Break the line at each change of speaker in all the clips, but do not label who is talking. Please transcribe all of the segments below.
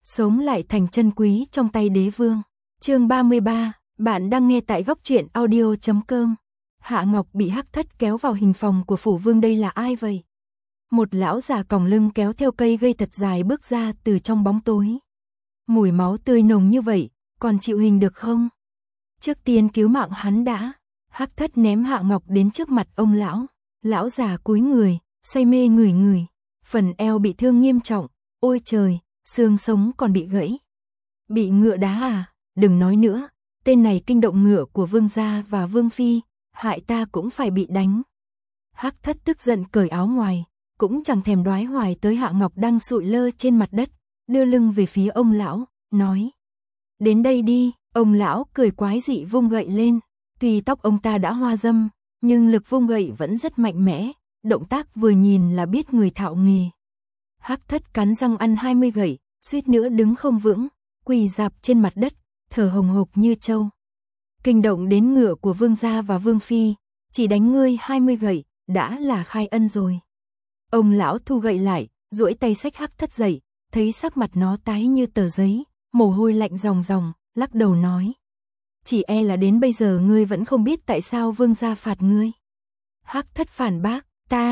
sống lại thành chân quý trong tay đế vương. Chương 33, bạn đang nghe tại góc truyện audio.com. Hạ Ngọc bị Hắc Thất kéo vào hình phòng của phủ vương, đây là ai vậy? Một lão già còng lưng kéo theo cây gây thật dài bước ra từ trong bóng tối. Mùi máu tươi nồng như vậy, còn chịu hình được không? Trước tiên cứu mạng hắn đã. Hắc Thất ném Hạ Ngọc đến trước mặt ông lão. Lão già cúi người, say mê ngửi ngửi. Phần eo bị thương nghiêm trọng, ôi trời, xương sống còn bị gãy. Bị ngựa đá à? Đừng nói nữa, tên này kinh động ngựa của vương gia và vương phi, hại ta cũng phải bị đánh. Hắc Thất tức giận cởi áo ngoài, cũng chẳng thèm đoái hoài tới Hạ Ngọc đang sụi lơ trên mặt đất, đưa lưng về phía ông lão, nói: đến đây đi. Ông lão cười quái dị vung gậy lên. Tuy tóc ông ta đã hoa râm, nhưng lực vung gậy vẫn rất mạnh mẽ, động tác vừa nhìn là biết người thạo nghề. Hắc Thất cắn răng ăn 20 gậy, suýt nữa đứng không vững, quỳ rạp trên mặt đất, thở hồng hộc như trâu. Kinh động đến ngựa của vương gia và vương phi, chỉ đánh ngươi 20 gậy, đã là khai ân rồi. Ông lão thu gậy lại, duỗi tay xách Hắc Thất dậy, thấy sắc mặt nó tái như tờ giấy, mồ hôi lạnh ròng ròng, lắc đầu nói: chỉ e là đến bây giờ ngươi vẫn không biết tại sao vương gia phạt ngươi. Hắc Thất phản bác: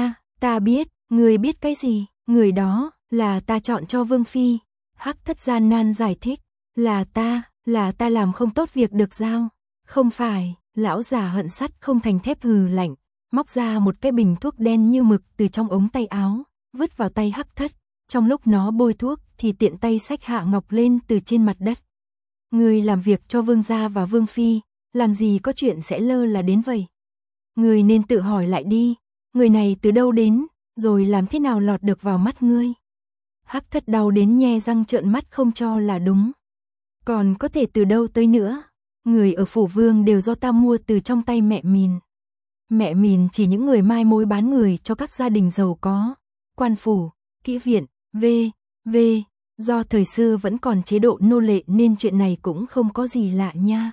ta biết. Ngươi biết cái gì? Người đó là ta chọn cho vương phi. Hắc Thất gian nan giải thích: là ta làm không tốt việc được giao. Không phải. Lão già hận sắt không thành thép hừ lạnh, móc ra một cái bình thuốc đen như mực từ trong ống tay áo, vứt vào tay Hắc Thất. Trong lúc nó bôi thuốc thì tiện tay xách Hạ Ngọc lên từ trên mặt đất. Ngươi làm việc cho vương gia và vương phi, làm gì có chuyện sẽ lơ là đến vậy? Ngươi nên tự hỏi lại đi, người này từ đâu đến, rồi làm thế nào lọt được vào mắt ngươi? Hắc Thất đau đến nhe răng trợn mắt không cho là đúng. Còn có thể từ đâu tới nữa? Người ở phủ vương đều do ta mua từ trong tay mẹ Mìn. Mẹ Mìn chỉ những người mai mối bán người cho các gia đình giàu có, quan phủ, kỹ viện, v. Do thời xưa vẫn còn chế độ nô lệ nên chuyện này cũng không có gì lạ nha.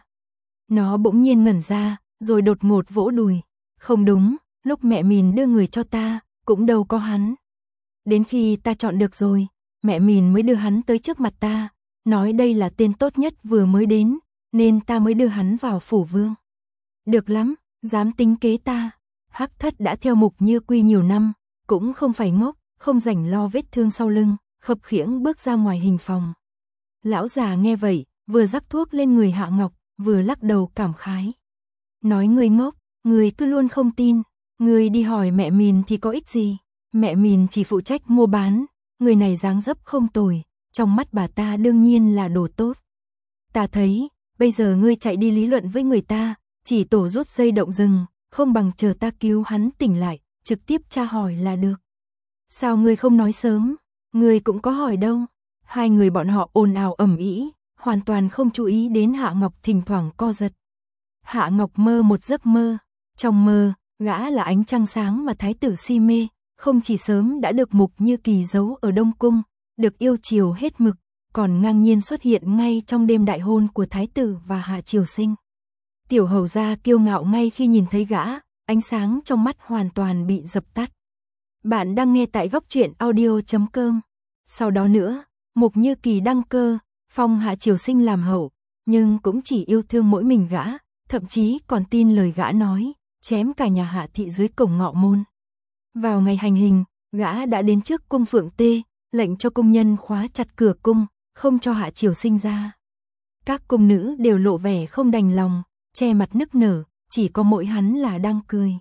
Nó bỗng nhiên ngẩn ra, rồi đột ngột vỗ đùi. Không đúng, lúc mẹ Mìn đưa người cho ta, cũng đâu có hắn. Đến khi ta chọn được rồi, mẹ Mìn mới đưa hắn tới trước mặt ta, nói đây là tên tốt nhất vừa mới đến, nên ta mới đưa hắn vào phủ vương. Được lắm, dám tính kế ta. Hắc Thất đã theo Mục Như Quy nhiều năm, cũng không phải ngốc, không rảnh lo vết thương sau lưng, khập khiễng bước ra ngoài hình phòng. Lão già nghe vậy, vừa rắc thuốc lên người Hạ Ngọc, vừa lắc đầu cảm khái. Nói ngươi ngốc, ngươi cứ luôn không tin, ngươi đi hỏi mẹ Mìn thì có ích gì? Mẹ Mìn chỉ phụ trách mua bán, người này dáng dấp không tồi, trong mắt bà ta đương nhiên là đồ tốt. Ta thấy, bây giờ ngươi chạy đi lý luận với người ta, chỉ tổ rút dây động rừng, không bằng chờ ta cứu hắn tỉnh lại, trực tiếp tra hỏi là được. Sao ngươi không nói sớm? Ngươi cũng có hỏi đâu. Hai người bọn họ ồn ào ầm ĩ, hoàn toàn không chú ý đến Hạ Ngọc thỉnh thoảng co giật. Hạ Ngọc mơ một giấc mơ, trong mơ, gã là ánh trăng sáng mà thái tử si mê, không chỉ sớm đã được Mục Như Kỳ giấu ở Đông Cung, được yêu chiều hết mực, còn ngang nhiên xuất hiện ngay trong đêm đại hôn của thái tử và Hạ Triều Sinh. Tiểu hầu gia kiêu ngạo ngay khi nhìn thấy gã, ánh sáng trong mắt hoàn toàn bị dập tắt. Bạn đang nghe tại góc truyện audio.com. Sau đó nữa, Mục Như Kỳ đăng cơ, phong Hạ Triều Sinh làm hậu, nhưng cũng chỉ yêu thương mỗi mình gã, thậm chí còn tin lời gã nói, chém cả nhà Hạ thị dưới cổng ngọ môn. Vào ngày hành hình, gã đã đến trước cung Phượng Tê, lệnh cho công nhân khóa chặt cửa cung, không cho Hạ Triều Sinh ra. Các cung nữ đều lộ vẻ không đành lòng, che mặt nức nở, chỉ có mỗi hắn là đang cười.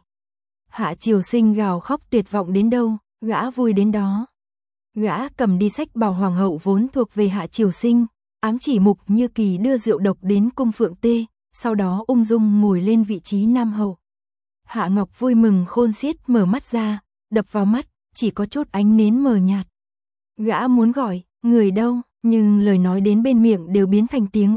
Hạ Triều Sinh gào khóc tuyệt vọng đến đâu, gã vui đến đó. Gã cầm đi sách bào hoàng hậu vốn thuộc về Hạ Triều Sinh, ám chỉ Mục Như Kỳ đưa rượu độc đến cung Phượng Tê, sau đó ung dung ngồi lên vị trí nam hậu. Hạ Ngọc vui mừng khôn xiết mở mắt ra, đập vào mắt, chỉ có chút ánh nến mờ nhạt. Gã muốn gọi, người đâu, nhưng lời nói đến bên miệng đều biến thành tiếng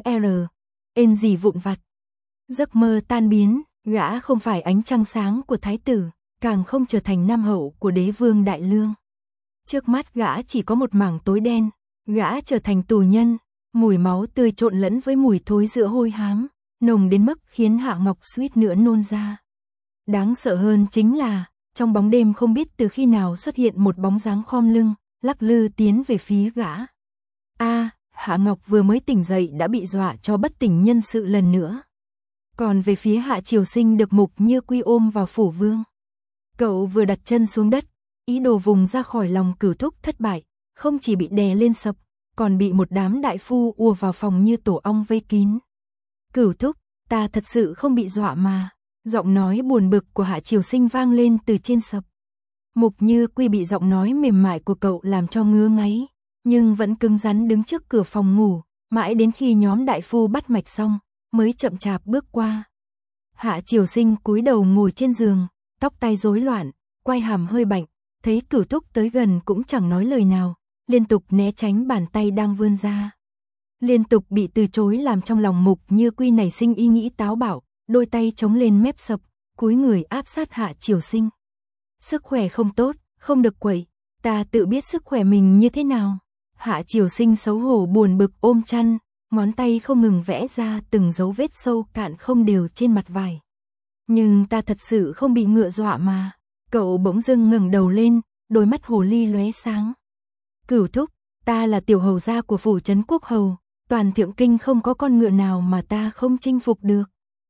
ên gì vụn vặt. Giấc mơ tan biến, gã không phải ánh trăng sáng của thái tử, càng không trở thành nam hậu của đế vương Đại Lương. Trước mắt gã chỉ có một mảng tối đen, gã trở thành tù nhân, mùi máu tươi trộn lẫn với mùi thối giữa hôi hám, nồng đến mức khiến Hạ Ngọc suýt nữa nôn ra. Đáng sợ hơn chính là, trong bóng đêm không biết từ khi nào xuất hiện một bóng dáng khom lưng, lắc lư tiến về phía gã. Hạ Ngọc vừa mới tỉnh dậy đã bị dọa cho bất tỉnh nhân sự lần nữa. Còn về phía Hạ Triều Sinh được Mục Như Quy ôm vào phủ vương. Cậu vừa đặt chân xuống đất, ý đồ vùng ra khỏi lòng Cửu Thúc thất bại, không chỉ bị đè lên sập, còn bị một đám đại phu ùa vào phòng như tổ ong vây kín. Cửu Thúc, ta thật sự không bị dọa mà. Giọng nói buồn bực của Hạ Triều Sinh vang lên từ trên sập. Mục Như Quy bị giọng nói mềm mại của cậu làm cho ngứa ngáy, nhưng vẫn cứng rắn đứng trước cửa phòng ngủ, mãi đến khi nhóm đại phu bắt mạch xong, mới chậm chạp bước qua. Hạ Triều Sinh cúi đầu ngồi trên giường, tóc tai rối loạn, quai hàm hơi bạnh, thấy Cửu Thúc tới gần cũng chẳng nói lời nào, liên tục né tránh bàn tay đang vươn ra. Liên tục bị từ chối làm trong lòng Mục Như Quy nảy sinh ý nghĩ táo bạo, đôi tay chống lên mép sập, cúi người áp sát Hạ Triều Sinh. Sức khỏe không tốt, không được quậy, ta tự biết sức khỏe mình như thế nào. Hạ Triều Sinh xấu hổ buồn bực ôm chăn, ngón tay không ngừng vẽ ra từng dấu vết sâu cạn không đều trên mặt vải. Nhưng ta thật sự không bị ngựa dọa mà. Cậu bỗng dưng ngẩng đầu lên, đôi mắt hồ ly lóe sáng. Cửu Thúc, ta là tiểu hầu gia của phủ trấn Quốc Hầu, toàn Thượng Kinh không có con ngựa nào mà ta không chinh phục được.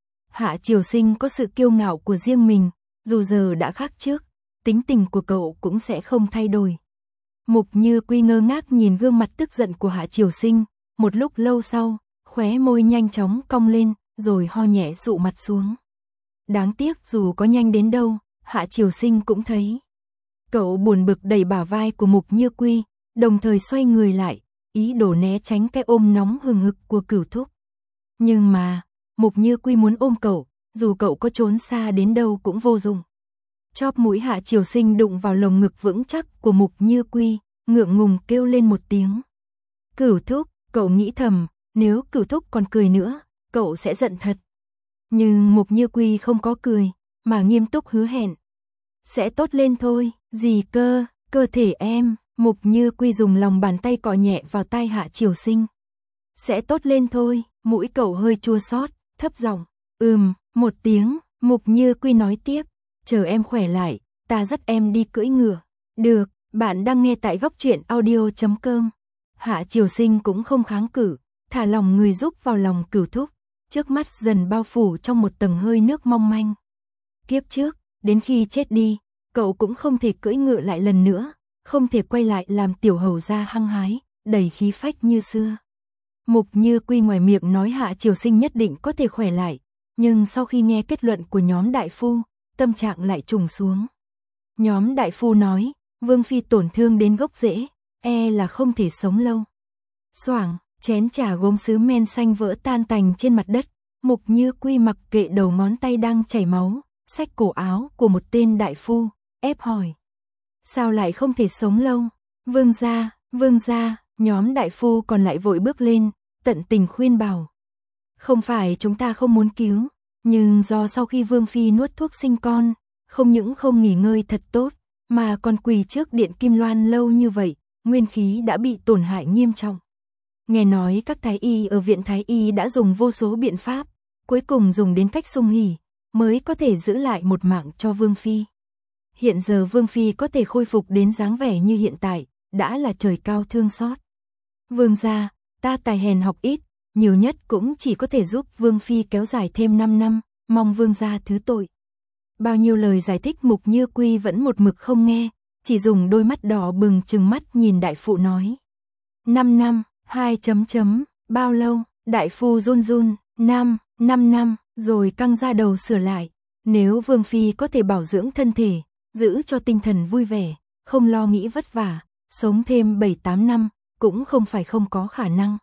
Hạ Triều Sinh có sự kiêu ngạo của riêng mình, dù giờ đã khác trước, tính tình của cậu cũng sẽ không thay đổi. Mục Như Quy ngơ ngác nhìn gương mặt tức giận của Hạ Triều Sinh, một lúc lâu sau, khóe môi nhanh chóng cong lên, rồi ho nhẹ dụ mặt xuống. Đáng tiếc dù có nhanh đến đâu, Hạ Triều Sinh cũng thấy. Cậu buồn bực đẩy bả vai của Mục Như Quy, đồng thời xoay người lại, ý đồ né tránh cái ôm nóng hừng hực của Cửu Thúc. Nhưng mà, Mục Như Quy muốn ôm cậu, dù cậu có trốn xa đến đâu cũng vô dụng. Chóp mũi Hạ Triều Sinh đụng vào lồng ngực vững chắc của Mục Như Quy, ngượng ngùng kêu lên một tiếng. Cửu Thúc, cậu nghĩ thầm, nếu Cửu Thúc còn cười nữa, cậu sẽ giận thật. Nhưng Mục Như Quy không có cười, mà nghiêm túc hứa hẹn. Sẽ tốt lên thôi, gì cơ, cơ thể em. Mục Như Quy dùng lòng bàn tay cọ nhẹ vào tai Hạ Triều Sinh. Sẽ tốt lên thôi, mũi cậu hơi chua xót, thấp giọng. Một tiếng, Mục Như Quy nói tiếp. Chờ em khỏe lại, ta dắt em đi cưỡi ngựa. Được, bạn đang nghe tại Góc Truyện Audio.com. Hạ Triều Sinh cũng không kháng cự, thả lòng người giúp vào lòng Cửu Thúc, trước mắt dần bao phủ trong một tầng hơi nước mong manh. Kiếp trước, đến khi chết đi, cậu cũng không thể cưỡi ngựa lại lần nữa, không thể quay lại làm tiểu hầu gia hăng hái, đầy khí phách như xưa. Mục Như Quy ngoài miệng nói Hạ Triều Sinh nhất định có thể khỏe lại, nhưng sau khi nghe kết luận của nhóm đại phu, tâm trạng lại trùng xuống. Nhóm đại phu nói, Vương Phi tổn thương đến gốc rễ, là không thể sống lâu. Xoảng, chén trà gốm sứ men xanh vỡ tan tành trên mặt đất, Mục Như Quy mặc kệ đầu ngón tay đang chảy máu, xách cổ áo của một tên đại phu, ép hỏi. Sao lại không thể sống lâu? Vương gia, nhóm đại phu còn lại vội bước lên, tận tình khuyên bảo. Không phải chúng ta không muốn cứu, nhưng do sau khi Vương Phi nuốt thuốc sinh con, không những không nghỉ ngơi thật tốt, mà còn quỳ trước điện Kim Loan lâu như vậy, nguyên khí đã bị tổn hại nghiêm trọng. Nghe nói các thái y ở viện thái y đã dùng vô số biện pháp, cuối cùng dùng đến cách xung hỉ, mới có thể giữ lại một mạng cho Vương Phi. Hiện giờ Vương Phi có thể khôi phục đến dáng vẻ như hiện tại, đã là trời cao thương xót. Vương gia, ta tài hèn học ít, nhiều nhất cũng chỉ có thể giúp Vương Phi kéo dài thêm 5 năm, mong Vương gia thứ tội. Bao nhiêu lời giải thích Mục Như Quy vẫn một mực không nghe, chỉ dùng đôi mắt đỏ bừng trừng mắt nhìn đại phụ nói. 5 năm, 2 bao lâu, đại phu run run, 5 năm, rồi căng ra đầu sửa lại. Nếu Vương Phi có thể bảo dưỡng thân thể, giữ cho tinh thần vui vẻ, không lo nghĩ vất vả, sống thêm 7-8 năm, cũng không phải không có khả năng.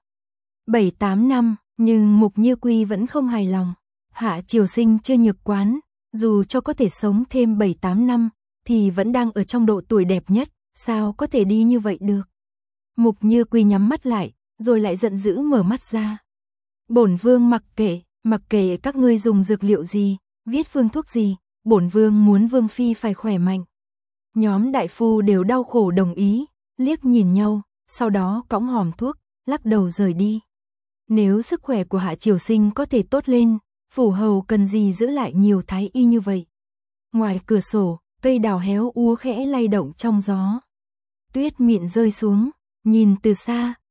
7-8 năm, nhưng Mục Như Quy vẫn không hài lòng. Hạ Triều Sinh chưa nhược quán, dù cho có thể sống thêm 7-8 năm, thì vẫn đang ở trong độ tuổi đẹp nhất, sao có thể đi như vậy được. Mục Như Quy nhắm mắt lại, rồi lại giận dữ mở mắt ra. Bổn vương mặc kệ các ngươi dùng dược liệu gì, viết phương thuốc gì, bổn vương muốn Vương Phi phải khỏe mạnh. Nhóm đại phu đều đau khổ đồng ý, liếc nhìn nhau, sau đó cõng hòm thuốc, lắc đầu rời đi. Nếu sức khỏe của Hạ Triều Sinh có thể tốt lên, phủ hầu cần gì giữ lại nhiều thái y như vậy. Ngoài cửa sổ, cây đào héo úa khẽ lay động trong gió. Tuyết mịn rơi xuống, nhìn từ xa,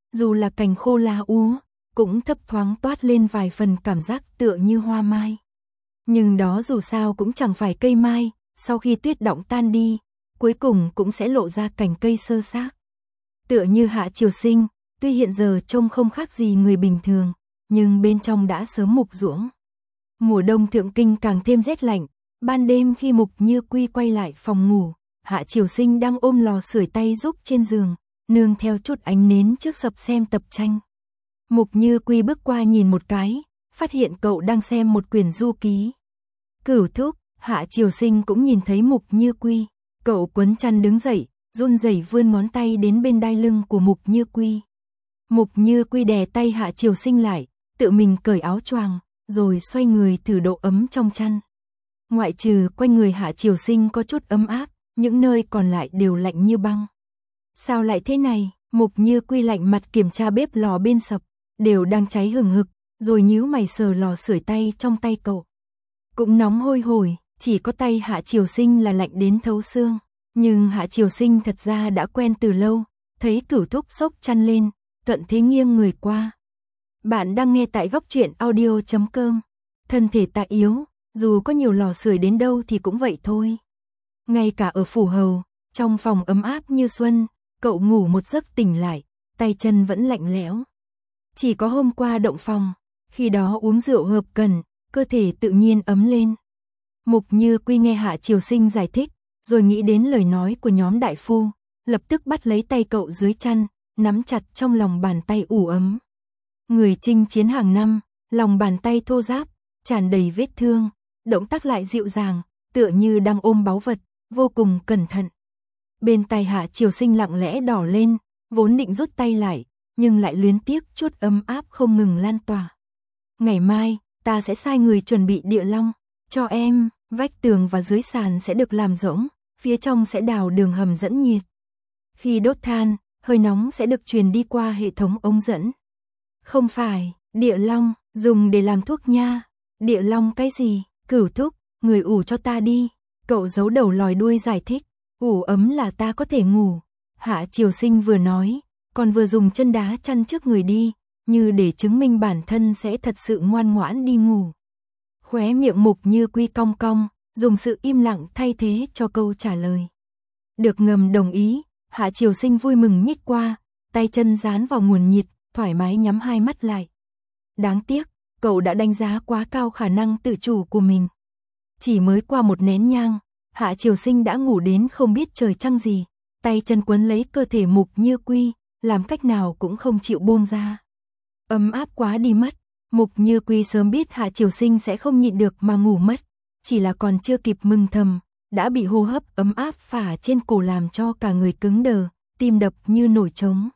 dù là cành khô lá úa, cũng thấp thoáng toát lên vài phần cảm giác tựa như hoa mai. Nhưng đó dù sao cũng chẳng phải cây mai, sau khi tuyết đọng tan đi, cuối cùng cũng sẽ lộ ra cành cây sơ xác. Tựa như Hạ Triều Sinh, tuy hiện giờ trông không khác gì người bình thường, nhưng bên trong đã sớm mục ruỗng. Mùa đông Thượng Kinh càng thêm rét lạnh, ban đêm khi Mục Như Quy quay lại phòng ngủ, Hạ Triều Sinh đang ôm lò sưởi tay giúp trên giường, nương theo chút ánh nến trước sập xem tập tranh. Mục Như Quy bước qua nhìn một cái, phát hiện cậu đang xem một quyển du ký. Cửu thúc, Hạ Triều Sinh cũng nhìn thấy Mục Như Quy, cậu quấn chăn đứng dậy, run rẩy vươn ngón tay đến bên đai lưng của Mục Như Quy. Mục Như Quy đè tay Hạ Triều Sinh lại, tự mình cởi áo choàng, rồi xoay người thử độ ấm trong chăn. Ngoại trừ quanh người Hạ Triều Sinh có chút ấm áp, những nơi còn lại đều lạnh như băng. Sao lại thế này? Mục Như Quy lạnh mặt kiểm tra bếp lò bên sập, đều đang cháy hừng hực, rồi nhíu mày sờ lò sưởi tay trong tay cậu. Cũng nóng hôi hổi, chỉ có tay Hạ Triều Sinh là lạnh đến thấu xương. Nhưng Hạ Triều Sinh thật ra đã quen từ lâu, thấy Cửu thúc xốc chăn lên, thuận thế nghiêng người qua. Bạn đang nghe tại góc truyện audio.com. Thân thể ta yếu, dù có nhiều lò sưởi đến đâu thì cũng vậy thôi. Ngay cả ở phủ hầu, trong phòng ấm áp như xuân, cậu ngủ một giấc tỉnh lại, tay chân vẫn lạnh lẽo. Chỉ có hôm qua động phòng, khi đó uống rượu hợp cần, cơ thể tự nhiên ấm lên. Mục Như Quy nghe Hạ Triều Sinh giải thích, rồi nghĩ đến lời nói của nhóm đại phu, lập tức bắt lấy tay cậu dưới chăn, nắm chặt trong lòng bàn tay ủ ấm. Người chinh chiến hàng năm, lòng bàn tay thô ráp, tràn đầy vết thương, động tác lại dịu dàng, tựa như đang ôm báu vật, vô cùng cẩn thận. Bên tay Hạ Triều Sinh lặng lẽ đỏ lên, vốn định rút tay lại, nhưng lại luyến tiếc chút ấm áp không ngừng lan tỏa. Ngày mai, ta sẽ sai người chuẩn bị địa long, cho em, vách tường và dưới sàn sẽ được làm rỗng, phía trong sẽ đào đường hầm dẫn nhiệt. Khi đốt than, hơi nóng sẽ được truyền đi qua hệ thống ống dẫn. Không phải, địa long, dùng để làm thuốc nha. Địa long cái gì? Cửu thúc, người ủ cho ta đi. Cậu giấu đầu lòi đuôi giải thích, ủ ấm là ta có thể ngủ. Hạ Triều Sinh vừa nói, còn vừa dùng chân đá chăn trước người đi, như để chứng minh bản thân sẽ thật sự ngoan ngoãn đi ngủ. Khóe miệng Mục Như Quy cong cong, dùng sự im lặng thay thế cho câu trả lời. Được ngầm đồng ý, Hạ Triều Sinh vui mừng nhích qua, tay chân dán vào nguồn nhiệt, thoải mái nhắm hai mắt lại. Đáng tiếc, cậu đã đánh giá quá cao khả năng tự chủ của mình. Chỉ mới qua một nén nhang, Hạ Triều Sinh đã ngủ đến không biết trời trăng gì, tay chân quấn lấy cơ thể Mục Như Quy, làm cách nào cũng không chịu buông ra. Ấm áp quá đi mất, Mục Như Quy sớm biết Hạ Triều Sinh sẽ không nhịn được mà ngủ mất, chỉ là còn chưa kịp mừng thầm, đã bị hô hấp ấm áp phả trên cổ làm cho cả người cứng đờ, tim đập như nổi trống.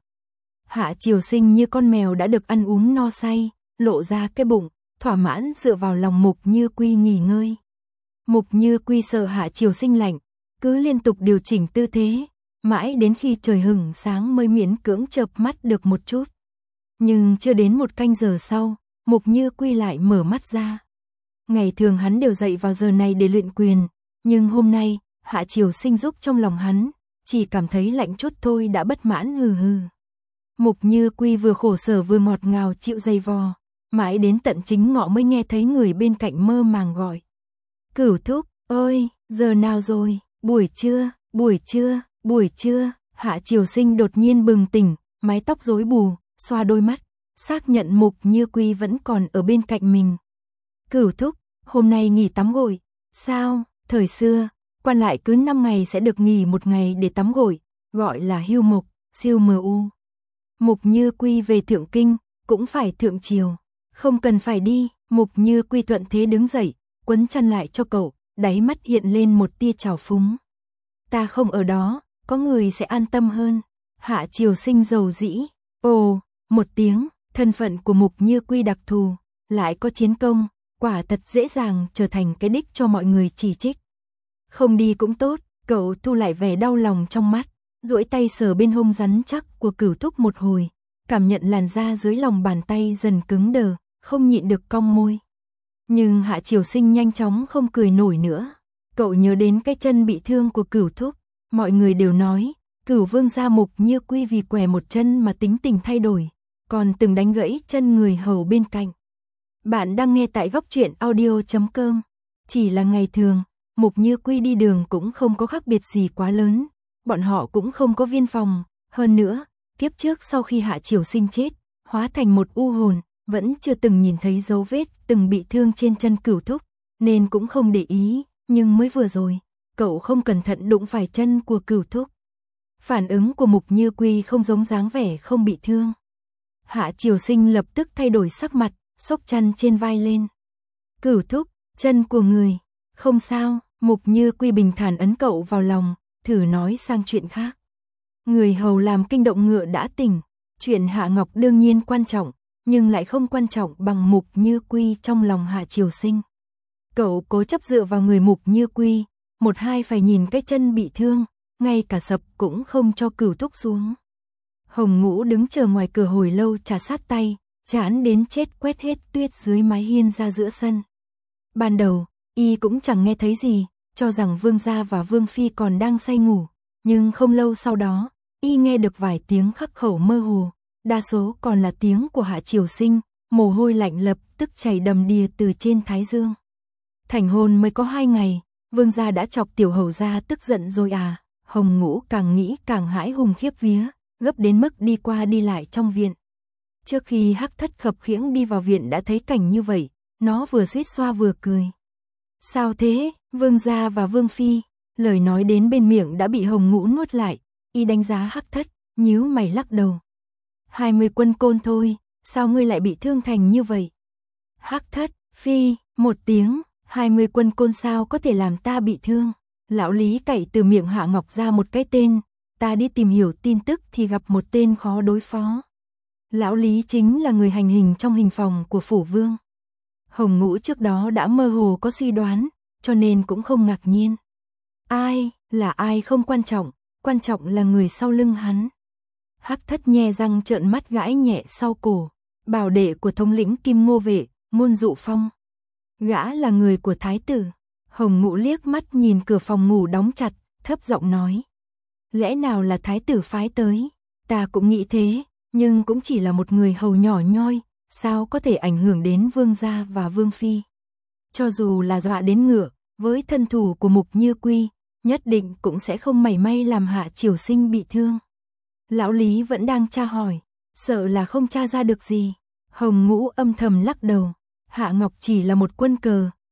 Hạ Triều Sinh như con mèo đã được ăn uống no say, lộ ra cái bụng, thỏa mãn dựa vào lòng Mục Như Quy nghỉ ngơi. Mục Như Quy sợ Hạ Triều Sinh lạnh, cứ liên tục điều chỉnh tư thế, mãi đến khi trời hửng sáng mới miễn cưỡng chợp mắt được một chút. Nhưng chưa đến một canh giờ sau, Mục Như Quy lại mở mắt ra. Ngày thường hắn đều dậy vào giờ này để luyện quyền, nhưng hôm nay, Hạ Triều Sinh giúp trong lòng hắn, chỉ cảm thấy lạnh chút thôi đã bất mãn hừ hừ. Mục Như Quy vừa khổ sở vừa ngọt ngào chịu dày vò, mãi đến tận chính ngọ mới nghe thấy người bên cạnh mơ màng gọi. Cửu thúc, ơi, giờ nào rồi, buổi trưa, buổi trưa, buổi trưa. Hạ Triều Sinh đột nhiên bừng tỉnh, mái tóc rối bù, xoa đôi mắt, xác nhận Mục Như Quy vẫn còn ở bên cạnh mình. Cửu thúc, hôm nay nghỉ tắm gội. Sao, thời xưa, quan lại cứ 5 ngày sẽ được nghỉ 1 ngày để tắm gội, gọi là hưu mục, siêu mu. Mục Như Quy về Thượng Kinh, cũng phải thượng triều. Không cần phải đi, Mục Như Quy thuận thế đứng dậy, quấn chăn lại cho cậu, đáy mắt hiện lên một tia trào phúng. Ta không ở đó, có người sẽ an tâm hơn. Hạ Triều Sinh dầu dĩ. Ồ, một tiếng, thân phận của Mục Như Quy đặc thù, lại có chiến công, quả thật dễ dàng trở thành cái đích cho mọi người chỉ trích. Không đi cũng tốt, cậu thu lại vẻ đau lòng trong mắt, duỗi tay sờ bên hông rắn chắc của Cửu thúc một hồi, cảm nhận làn da dưới lòng bàn tay dần cứng đờ, không nhịn được cong môi. Nhưng Hạ Triều Sinh nhanh chóng không cười nổi nữa. Cậu nhớ đến cái chân bị thương của Cửu thúc, mọi người đều nói, Cửu vương gia Mục Như Quy vì què một chân mà tính tình thay đổi, còn từng đánh gãy chân người hầu bên cạnh. Bạn đang nghe tại góc truyện audio.com. Chỉ là ngày thường, Mục Như Quy đi đường cũng không có khác biệt gì quá lớn, bọn họ cũng không có viên phòng, hơn nữa, kiếp trước sau khi Hạ Triều Sinh chết, hóa thành một u hồn, vẫn chưa từng nhìn thấy dấu vết từng bị thương trên chân Cửu thúc, nên cũng không để ý, nhưng mới vừa rồi, cậu không cẩn thận đụng phải chân của Cửu thúc. Phản ứng của Mục Như Quy không giống dáng vẻ không bị thương. Hạ Triều Sinh lập tức thay đổi sắc mặt, xốc chăn trên vai lên. Cửu thúc, chân của người, không sao. Mục Như Quy bình thản ấn cậu vào lòng, thử nói sang chuyện khác. Người hầu làm kinh động ngựa đã tỉnh, chuyện Hạ Ngọc đương nhiên quan trọng, nhưng lại không quan trọng bằng Mục Như Quy trong lòng Hạ Triều Sinh. Cậu cố chấp dựa vào người Mục Như Quy, một hai phải nhìn cái chân bị thương, ngay cả sập cũng không cho Cửu thúc xuống. Hồng Ngũ đứng chờ ngoài cửa hồi lâu trà sát tay, chán đến chết quét hết tuyết dưới mái hiên ra giữa sân. Ban đầu, y cũng chẳng nghe thấy gì, cho rằng Vương gia và Vương phi còn đang say ngủ, nhưng không lâu sau đó, y nghe được vài tiếng khắc khẩu mơ hồ, đa số còn là tiếng của Hạ Triều Sinh, mồ hôi lạnh lập tức chảy đầm đìa từ trên thái dương. Thành hôn mới có 2 ngày, Vương gia đã chọc tiểu hầu gia tức giận rồi à? Hồng Ngũ càng nghĩ càng hãi hùng khiếp vía, gấp đến mức đi qua đi lại trong viện. Trước khi Hắc Thất khập khiễng đi vào viện đã thấy cảnh như vậy, nó vừa suýt xoa vừa cười. Sao thế, Vương gia và Vương phi? Lời nói đến bên miệng đã bị Hồng Ngũ nuốt lại, y đánh giá Hắc Thất, nhíu mày lắc đầu. 20 quân côn thôi, sao ngươi lại bị thương thành như vậy? Hắc Thất, phi, một tiếng, 20 quân côn sao có thể làm ta bị thương? Lão Lý cậy từ miệng Hạ Ngọc ra một cái tên, ta đi tìm hiểu tin tức thì gặp một tên khó đối phó. Lão Lý chính là người hành hình trong hình phòng của phủ vương. Hồng Ngũ trước đó đã mơ hồ có suy đoán, cho nên cũng không ngạc nhiên. Ai, là ai không quan trọng là người sau lưng hắn. Hắc Thất nhe răng trợn mắt gãi nhẹ sau cổ, bảo đệ của thống lĩnh Kim Ngô vệ, Ngôn Dụ Phong. Gã là người của thái tử. Hồng Ngũ liếc mắt nhìn cửa phòng ngủ đóng chặt, thấp giọng nói. Lẽ nào là thái tử phái tới? Ta cũng nghĩ thế, nhưng cũng chỉ là một người hầu nhỏ nhoi, sao có thể ảnh hưởng đến vương gia và vương phi. Cho dù là dọa đến ngựa, với thân thủ của Mục Như Quy, nhất định cũng sẽ không mảy may làm Hạ Triều Sinh bị thương. Lão Lý vẫn đang tra hỏi, sợ là không tra ra được gì. Hồng Ngũ âm thầm lắc đầu, Hạ Ngọc chỉ là một quân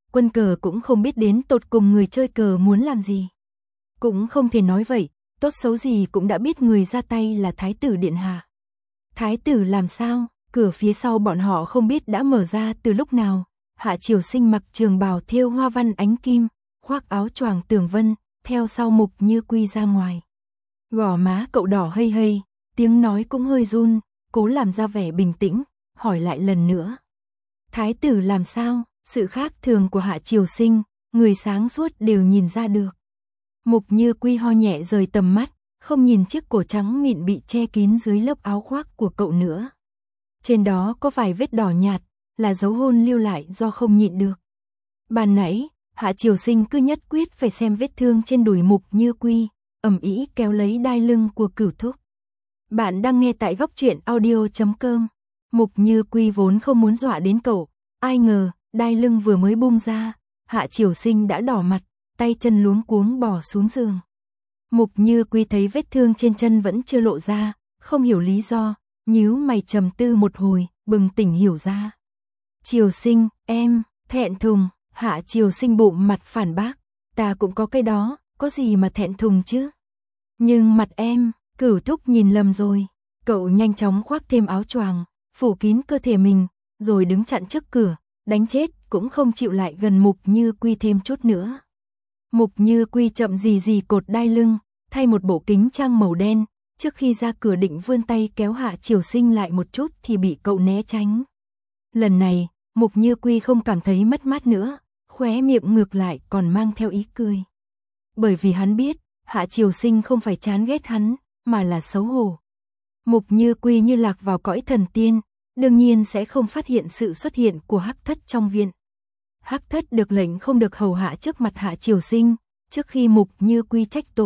cờ cũng không biết đến tột cùng người chơi cờ muốn làm gì. Cũng không thể nói vậy, tốt xấu gì cũng đã biết người ra tay là thái tử điện hạ. Thái tử làm sao? Cửa phía sau bọn họ không biết đã mở ra từ lúc nào. Hạ Triều Sinh mặc trường bào thêu hoa văn ánh kim, khoác áo choàng tường vân, theo sau Mục Như Quy ra ngoài. Gò má cậu đỏ hây hây, tiếng nói cũng hơi run, cố làm ra vẻ bình tĩnh, hỏi lại lần nữa. Thái tử làm sao? Sự khác thường của Hạ Triều Sinh, người sáng suốt đều nhìn ra được. Mục Như Quy ho nhẹ rời tầm mắt, không nhìn chiếc cổ trắng mịn bị che kín dưới lớp áo khoác của cậu nữa. Trên đó có vài vết đỏ nhạt, là dấu hôn lưu lại do không nhịn được. Ban nãy, Hạ Triều Sinh cứ nhất quyết phải xem vết thương trên đùi Mục Như Quy, ầm ĩ kéo lấy đai lưng của Cửu thúc. Bạn đang nghe tại góc truyện audio.com. Mục Như Quy vốn không muốn dọa đến cậu, ai ngờ, đai lưng vừa mới bung ra, Hạ Triều Sinh đã đỏ mặt, tay chân luống cuống bỏ xuống giường. Mục Như Quy thấy vết thương trên chân vẫn chưa lộ ra, không hiểu lý do, nhíu mày trầm tư một hồi, bừng tỉnh hiểu ra. Triều Sinh, em, thẹn thùng. Hạ Triều Sinh bụng mặt phản bác, ta cũng có cái đó, có gì mà thẹn thùng chứ. Nhưng mặt em, Cửu thúc nhìn lầm rồi. Cậu nhanh chóng khoác thêm áo choàng, phủ kín cơ thể mình, rồi đứng chặn trước cửa, đánh chết cũng không chịu lại gần Mục Như Quy thêm chút nữa. Mục Như Quy chậm gì cột đai lưng, thay một bộ kính trang màu đen, trước khi ra cửa định vươn tay kéo Hạ Triều Sinh lại một chút thì bị cậu né tránh. Lần này, Mục Như Quy không cảm thấy mất mát nữa, khóe miệng ngược lại còn mang theo ý cười. Bởi vì hắn biết, Hạ Triều Sinh không phải chán ghét hắn, mà là xấu hổ. Mục Như Quy như lạc vào cõi thần tiên, đương nhiên sẽ không phát hiện sự xuất hiện của Hắc Thất trong viện. Hắc Thất được lệnh không được hầu hạ trước mặt Hạ Triều Sinh, trước khi Mục Như Quy trách tội,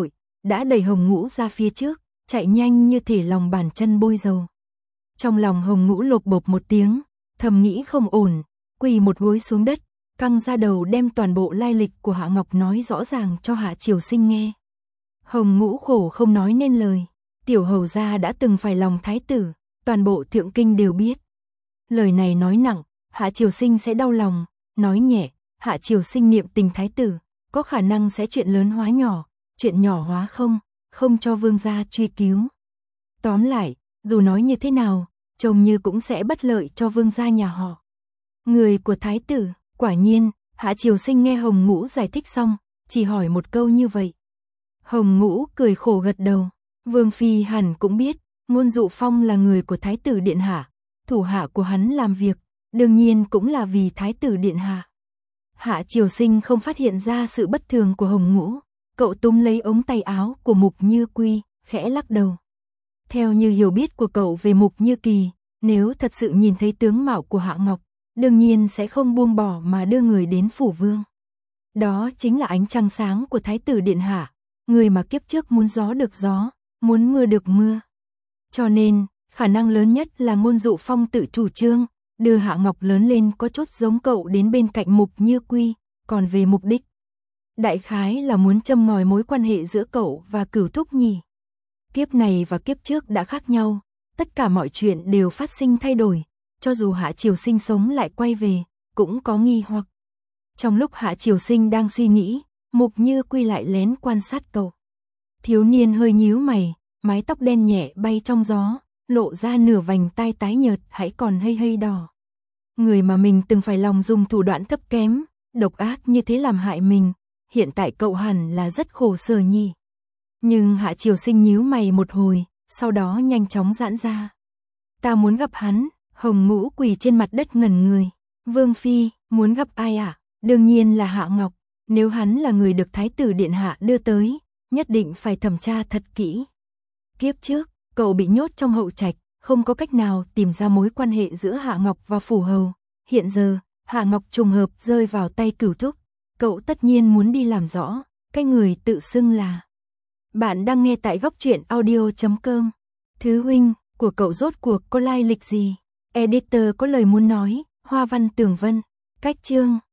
đã đẩy Hồng Ngũ ra phía trước, chạy nhanh như thể lòng bàn chân bôi dầu. Trong lòng Hồng Ngũ lộp bộp một tiếng, thầm nghĩ không ổn, quỳ một gối xuống đất, căng ra đầu đem toàn bộ lai lịch của Hạ Ngọc nói rõ ràng cho Hạ Triều Sinh nghe. Hồng Ngũ khổ không nói nên lời, tiểu hầu gia đã từng phải lòng thái tử, toàn bộ thượng kinh đều biết. Lời này nói nặng, Hạ Triều Sinh sẽ đau lòng, nói nhẹ, Hạ Triều Sinh niệm tình thái tử, có khả năng sẽ chuyện lớn hóa nhỏ, chuyện nhỏ hóa không cho vương gia truy cứu. Tóm lại, dù nói như thế nào, trông như cũng sẽ bất lợi cho vương gia nhà họ. Người của thái tử, quả nhiên, Hạ Triều Sinh nghe Hồng Ngũ giải thích xong, chỉ hỏi một câu như vậy. Hồng Ngũ cười khổ gật đầu, Vương Phi hẳn cũng biết, Ngôn Dụ Phong là người của thái tử điện hạ, thủ hạ của hắn làm việc, đương nhiên cũng là vì thái tử điện hạ. Hạ Triều Sinh không phát hiện ra sự bất thường của Hồng Ngũ, cậu túm lấy ống tay áo của Mục Như Quy, khẽ lắc đầu. Theo như hiểu biết của cậu về Mục Như Kỳ, nếu thật sự nhìn thấy tướng mạo của Hạ Ngọc, đương nhiên sẽ không buông bỏ mà đưa người đến phủ vương. Đó chính là ánh trăng sáng của thái tử điện hạ, người mà kiếp trước muốn gió được gió, muốn mưa được mưa. Cho nên, khả năng lớn nhất là Ngôn Dụ Phong tự chủ trương, đưa Hạ Ngọc lớn lên có chút giống cậu đến bên cạnh Mục Như Quy, còn về mục đích, đại khái là muốn châm ngòi mối quan hệ giữa cậu và Cửu Thúc nhỉ. Kiếp này và kiếp trước đã khác nhau, tất cả mọi chuyện đều phát sinh thay đổi, cho dù Hạ Triều Sinh sống lại quay về, cũng có nghi hoặc. Trong lúc Hạ Triều Sinh đang suy nghĩ, Mục Như Quy lại lén quan sát cậu. Thiếu niên hơi nhíu mày, mái tóc đen nhẹ bay trong gió, lộ ra nửa vành tai tái nhợt hãy còn hơi đỏ. Người mà mình từng phải lòng dùng thủ đoạn thấp kém, độc ác như thế làm hại mình, hiện tại cậu hẳn là rất khổ sở nhỉ. Nhưng Hạ Triều Sinh nhíu mày một hồi, sau đó nhanh chóng giãn ra. Ta muốn gặp hắn. Hồng Ngũ quỳ trên mặt đất ngẩn người. Vương Phi, muốn gặp ai ạ? Đương nhiên là Hạ Ngọc, nếu hắn là người được thái tử điện hạ đưa tới, nhất định phải thẩm tra thật kỹ. Kiếp trước, cậu bị nhốt trong hậu trạch, không có cách nào tìm ra mối quan hệ giữa Hạ Ngọc và phủ hầu. Hiện giờ, Hạ Ngọc trùng hợp rơi vào tay Cửu Thúc, cậu tất nhiên muốn đi làm rõ, cái người tự xưng là. Bạn đang nghe tại Góc Truyện Audio.com. Thứ huynh của cậu rốt cuộc có lai lịch gì? Editor có lời muốn nói, Hoa Văn Tường Vân, cách chương.